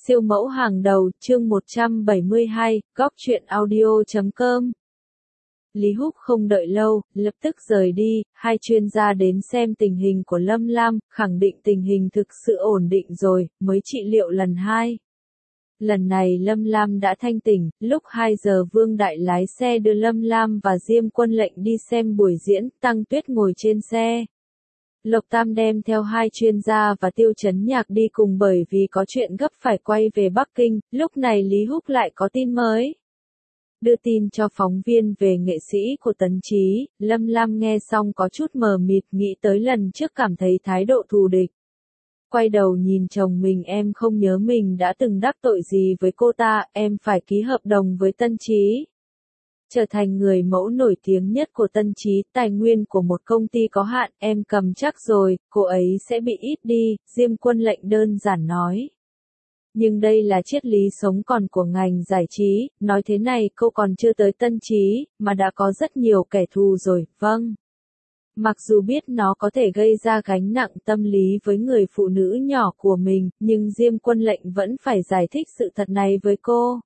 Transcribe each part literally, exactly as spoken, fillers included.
Siêu mẫu hàng đầu, chương một trăm bảy mươi hai, góc truyện audio chấm com. Lý Húc không đợi lâu, lập tức rời đi, hai chuyên gia đến xem tình hình của Lâm Lam, khẳng định tình hình thực sự ổn định rồi, mới trị liệu lần hai. Lần này Lâm Lam đã thanh tỉnh, lúc hai giờ Vương Đại lái xe đưa Lâm Lam và Diêm Quân Lệnh đi xem buổi diễn, Tăng Tuyết ngồi trên xe. Lộc Tam đem theo hai chuyên gia và Tiêu Chấn Nhạc đi cùng bởi vì có chuyện gấp phải quay về Bắc Kinh, lúc này Lý Húc lại có tin mới. Đưa tin cho phóng viên về nghệ sĩ của Tấn Chí, Lâm Lam nghe xong có chút mờ mịt nghĩ tới lần trước cảm thấy thái độ thù địch. Quay đầu nhìn chồng mình, em không nhớ mình đã từng đắc tội gì với cô ta, em phải ký hợp đồng với Tân Chí. Trở thành người mẫu nổi tiếng nhất của Tân Chí, tài nguyên của một công ty có hạn, em cầm chắc rồi, cô ấy sẽ bị ít đi, Diêm Quân Lệnh đơn giản nói. Nhưng đây là triết lý sống còn của ngành giải trí, nói thế này cô còn chưa tới Tân Chí, mà đã có rất nhiều kẻ thù rồi, vâng. Mặc dù biết nó có thể gây ra gánh nặng tâm lý với người phụ nữ nhỏ của mình, nhưng Diêm Quân Lệnh vẫn phải giải thích sự thật này với cô.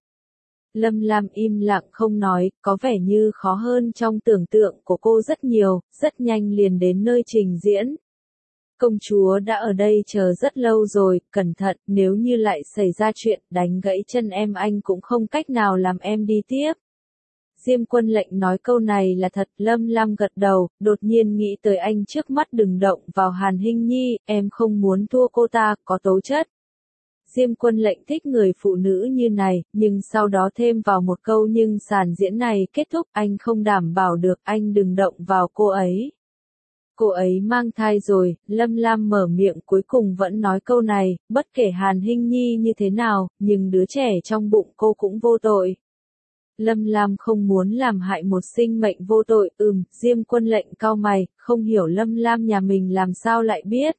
Lâm Lam im lặng không nói, có vẻ như khó hơn trong tưởng tượng của cô rất nhiều, rất nhanh liền đến nơi trình diễn. Công chúa đã ở đây chờ rất lâu rồi, cẩn thận, nếu như lại xảy ra chuyện đánh gãy chân em anh cũng không cách nào làm em đi tiếp. Diêm Quân Lệnh nói câu này là thật, Lâm Lam gật đầu, đột nhiên nghĩ tới anh trước mắt đừng động vào Hàn Hinh Nhi, em không muốn thua cô ta, có tố chất. Diêm Quân Lệnh thích người phụ nữ như này, nhưng sau đó thêm vào một câu nhưng sàn diễn này kết thúc, anh không đảm bảo được, anh đừng động vào cô ấy. Cô ấy mang thai rồi, Lâm Lam mở miệng cuối cùng vẫn nói câu này, bất kể Hàn Hinh Nhi như thế nào, nhưng đứa trẻ trong bụng cô cũng vô tội. Lâm Lam không muốn làm hại một sinh mệnh vô tội, ừm, Diêm Quân Lệnh cau mày, không hiểu Lâm Lam nhà mình làm sao lại biết.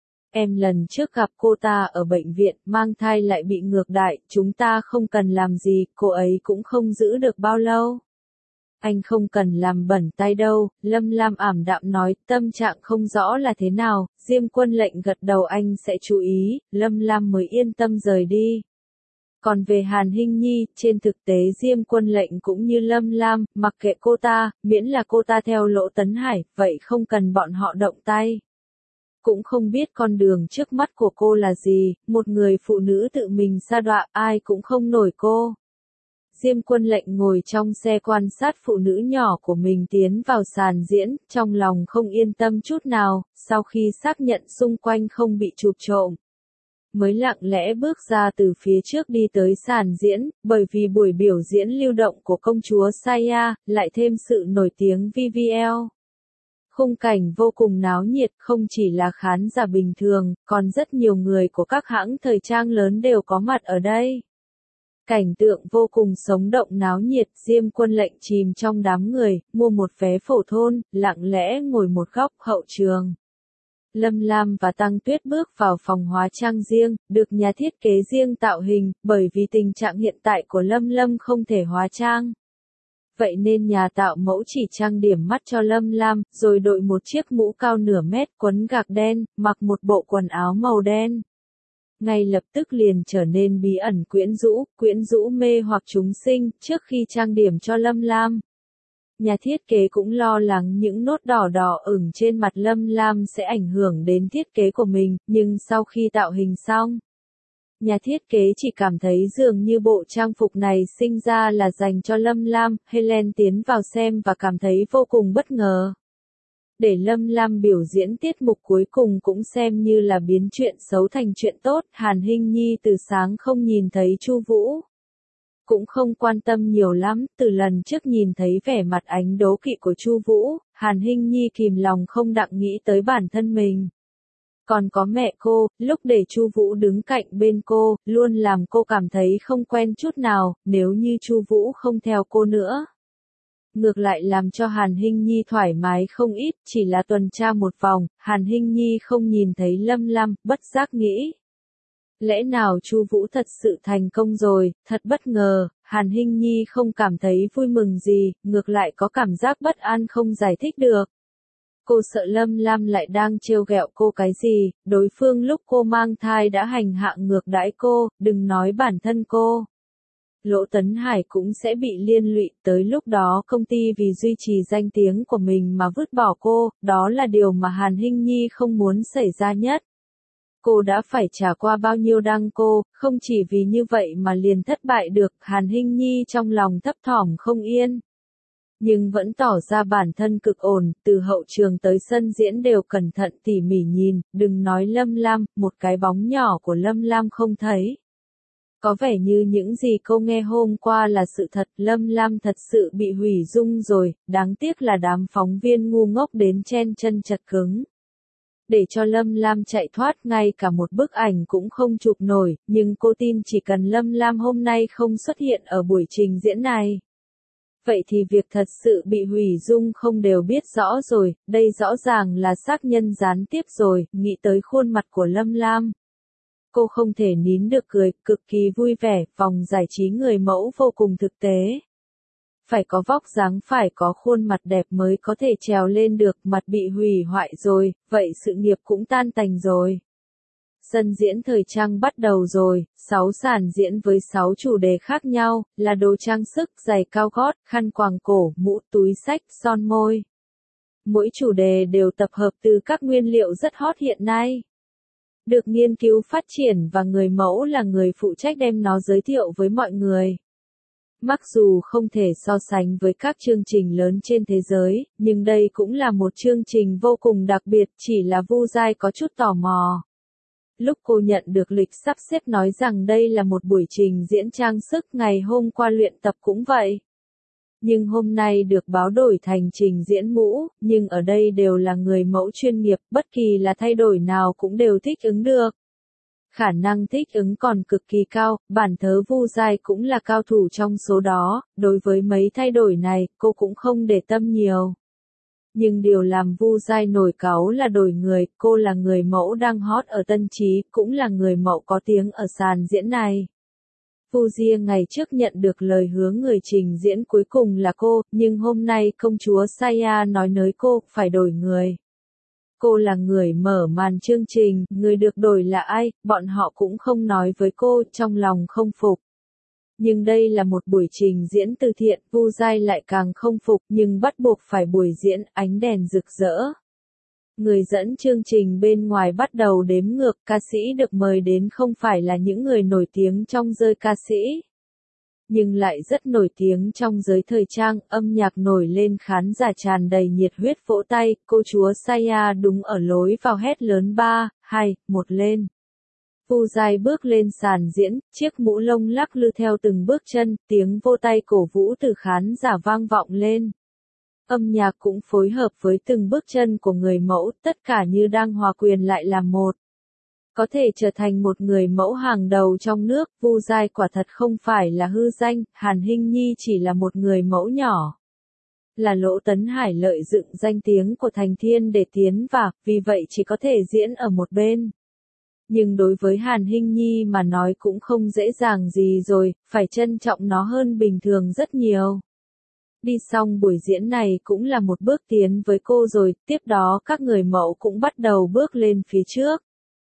Em lần trước gặp cô ta ở bệnh viện, mang thai lại bị ngược đại, chúng ta không cần làm gì, cô ấy cũng không giữ được bao lâu. Anh không cần làm bẩn tay đâu, Lâm Lam ảm đạm nói, tâm trạng không rõ là thế nào, Diêm Quân Lệnh gật đầu anh sẽ chú ý, Lâm Lam mới yên tâm rời đi. Còn về Hàn Hinh Nhi, trên thực tế Diêm Quân Lệnh cũng như Lâm Lam, mặc kệ cô ta, miễn là cô ta theo Lỗ Tấn Hải, vậy không cần bọn họ động tay. Cũng không biết con đường trước mắt của cô là gì, một người phụ nữ tự mình sa đọa, ai cũng không nổi cô. Diêm Quân Lệnh ngồi trong xe quan sát phụ nữ nhỏ của mình tiến vào sàn diễn, trong lòng không yên tâm chút nào, sau khi xác nhận xung quanh không bị chụp trộm. Mới lặng lẽ bước ra từ phía trước đi tới sàn diễn, bởi vì buổi biểu diễn lưu động của công chúa Saya, lại thêm sự nổi tiếng vê vê lờ. Khung cảnh vô cùng náo nhiệt, không chỉ là khán giả bình thường, còn rất nhiều người của các hãng thời trang lớn đều có mặt ở đây. Cảnh tượng vô cùng sống động náo nhiệt, Diêm Quân Lệnh chìm trong đám người, mua một vé phổ thôn, lặng lẽ ngồi một góc hậu trường. Lâm Lam và Tăng Tuyết bước vào phòng hóa trang riêng, được nhà thiết kế riêng tạo hình, bởi vì tình trạng hiện tại của Lâm Lâm không thể hóa trang. Vậy nên nhà tạo mẫu chỉ trang điểm mắt cho Lâm Lam, rồi đội một chiếc mũ cao nửa mét quấn gạc đen, mặc một bộ quần áo màu đen. Ngay lập tức liền trở nên bí ẩn quyến rũ, quyến rũ mê hoặc chúng sinh, trước khi trang điểm cho Lâm Lam. Nhà thiết kế cũng lo lắng những nốt đỏ đỏ ửng trên mặt Lâm Lam sẽ ảnh hưởng đến thiết kế của mình, nhưng sau khi tạo hình xong, nhà thiết kế chỉ cảm thấy dường như bộ trang phục này sinh ra là dành cho Lâm Lam, Helen tiến vào xem và cảm thấy vô cùng bất ngờ. Để Lâm Lam biểu diễn tiết mục cuối cùng cũng xem như là biến chuyện xấu thành chuyện tốt, Hàn Hinh Nhi từ sáng không nhìn thấy Chu Vũ. Cũng không quan tâm nhiều lắm, từ lần trước nhìn thấy vẻ mặt ánh đố kỵ của Chu Vũ, Hàn Hinh Nhi kìm lòng không đặng nghĩ tới bản thân mình. Còn có mẹ cô, lúc để Chu Vũ đứng cạnh bên cô, luôn làm cô cảm thấy không quen chút nào, nếu như Chu Vũ không theo cô nữa. Ngược lại làm cho Hàn Hinh Nhi thoải mái không ít, chỉ là tuần tra một vòng, Hàn Hinh Nhi không nhìn thấy Lâm Lam, bất giác nghĩ. Lẽ nào Chu Vũ thật sự thành công rồi, thật bất ngờ, Hàn Hinh Nhi không cảm thấy vui mừng gì, ngược lại có cảm giác bất an không giải thích được. Cô sợ Lâm Lam lại đang trêu ghẹo cô cái gì, đối phương lúc cô mang thai đã hành hạ ngược đãi cô, đừng nói bản thân cô. Lỗ Tấn Hải cũng sẽ bị liên lụy, tới lúc đó công ty vì duy trì danh tiếng của mình mà vứt bỏ cô, đó là điều mà Hàn Hinh Nhi không muốn xảy ra nhất. Cô đã phải trả qua bao nhiêu đăng cô, không chỉ vì như vậy mà liền thất bại được, Hàn Hinh Nhi trong lòng thấp thỏm không yên. Nhưng vẫn tỏ ra bản thân cực ổn, từ hậu trường tới sân diễn đều cẩn thận tỉ mỉ nhìn, đừng nói Lâm Lam, một cái bóng nhỏ của Lâm Lam không thấy. Có vẻ như những gì cô nghe hôm qua là sự thật, Lâm Lam thật sự bị hủy dung rồi, đáng tiếc là đám phóng viên ngu ngốc đến chen chân chật cứng. Để cho Lâm Lam chạy thoát ngay cả một bức ảnh cũng không chụp nổi, nhưng cô tin chỉ cần Lâm Lam hôm nay không xuất hiện ở buổi trình diễn này. Vậy thì việc thật sự bị hủy dung không đều biết rõ rồi, đây rõ ràng là xác nhân gián tiếp rồi, nghĩ tới khuôn mặt của Lâm Lam. Cô không thể nín được cười, cực kỳ vui vẻ, vòng giải trí người mẫu vô cùng thực tế. Phải có vóc dáng, phải có khuôn mặt đẹp mới có thể trèo lên được, mặt bị hủy hoại rồi, vậy sự nghiệp cũng tan tành rồi. Sân diễn thời trang bắt đầu rồi, sáu sàn diễn với sáu chủ đề khác nhau, là đồ trang sức, giày cao gót, khăn quàng cổ, mũ, túi xách, son môi. Mỗi chủ đề đều tập hợp từ các nguyên liệu rất hot hiện nay. Được nghiên cứu phát triển và người mẫu là người phụ trách đem nó giới thiệu với mọi người. Mặc dù không thể so sánh với các chương trình lớn trên thế giới, nhưng đây cũng là một chương trình vô cùng đặc biệt, chỉ là Vu Giai có chút tò mò. Lúc cô nhận được lịch sắp xếp nói rằng đây là một buổi trình diễn trang sức, ngày hôm qua luyện tập cũng vậy. Nhưng hôm nay được báo đổi thành trình diễn mũ, nhưng ở đây đều là người mẫu chuyên nghiệp, bất kỳ là thay đổi nào cũng đều thích ứng được. Khả năng thích ứng còn cực kỳ cao, bản thớ Vu Giai cũng là cao thủ trong số đó, đối với mấy thay đổi này, cô cũng không để tâm nhiều. Nhưng điều làm Vu Giai nổi cáu là đổi người, cô là người mẫu đang hot ở Tân Trí, cũng là người mẫu có tiếng ở sàn diễn này. Vu Gia ngày trước nhận được lời hứa người trình diễn cuối cùng là cô, nhưng hôm nay công chúa Saya nói nới cô, phải đổi người. Cô là người mở màn chương trình, người được đổi là ai, bọn họ cũng không nói với cô, trong lòng không phục. Nhưng đây là một buổi trình diễn từ thiện, Vu Giai lại càng không phục, nhưng bắt buộc phải buổi diễn, ánh đèn rực rỡ. Người dẫn chương trình bên ngoài bắt đầu đếm ngược, ca sĩ được mời đến không phải là những người nổi tiếng trong giới ca sĩ, nhưng lại rất nổi tiếng trong giới thời trang, âm nhạc nổi lên, khán giả tràn đầy nhiệt huyết vỗ tay, cô chúa Saya đúng ở lối vào hét lớn ba, hai, một lên. Vu Giai bước lên sàn diễn, chiếc mũ lông lắc lư theo từng bước chân, tiếng vô tay cổ vũ từ khán giả vang vọng lên. Âm nhạc cũng phối hợp với từng bước chân của người mẫu, tất cả như đang hòa quyền lại làm một. Có thể trở thành một người mẫu hàng đầu trong nước, Vu Giai quả thật không phải là hư danh, Hàn Hinh Nhi chỉ là một người mẫu nhỏ. Là Lỗ Tấn Hải lợi dụng danh tiếng của Thành Thiên để tiến vào, vì vậy chỉ có thể diễn ở một bên. Nhưng đối với Hàn Hinh Nhi mà nói cũng không dễ dàng gì rồi, phải trân trọng nó hơn bình thường rất nhiều. Đi xong buổi diễn này cũng là một bước tiến với cô rồi, tiếp đó các người mẫu cũng bắt đầu bước lên phía trước.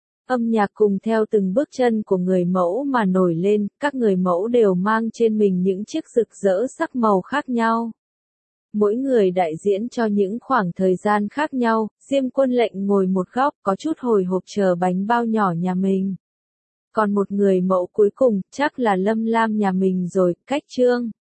Âm nhạc cùng theo từng bước chân của người mẫu mà nổi lên, các người mẫu đều mang trên mình những chiếc rực rỡ sắc màu khác nhau. Mỗi người đại diễn cho những khoảng thời gian khác nhau, Diêm Quân Lệnh ngồi một góc có chút hồi hộp chờ bánh bao nhỏ nhà mình. Còn một người mẫu cuối cùng, chắc là Lâm Lam nhà mình rồi, cách trương.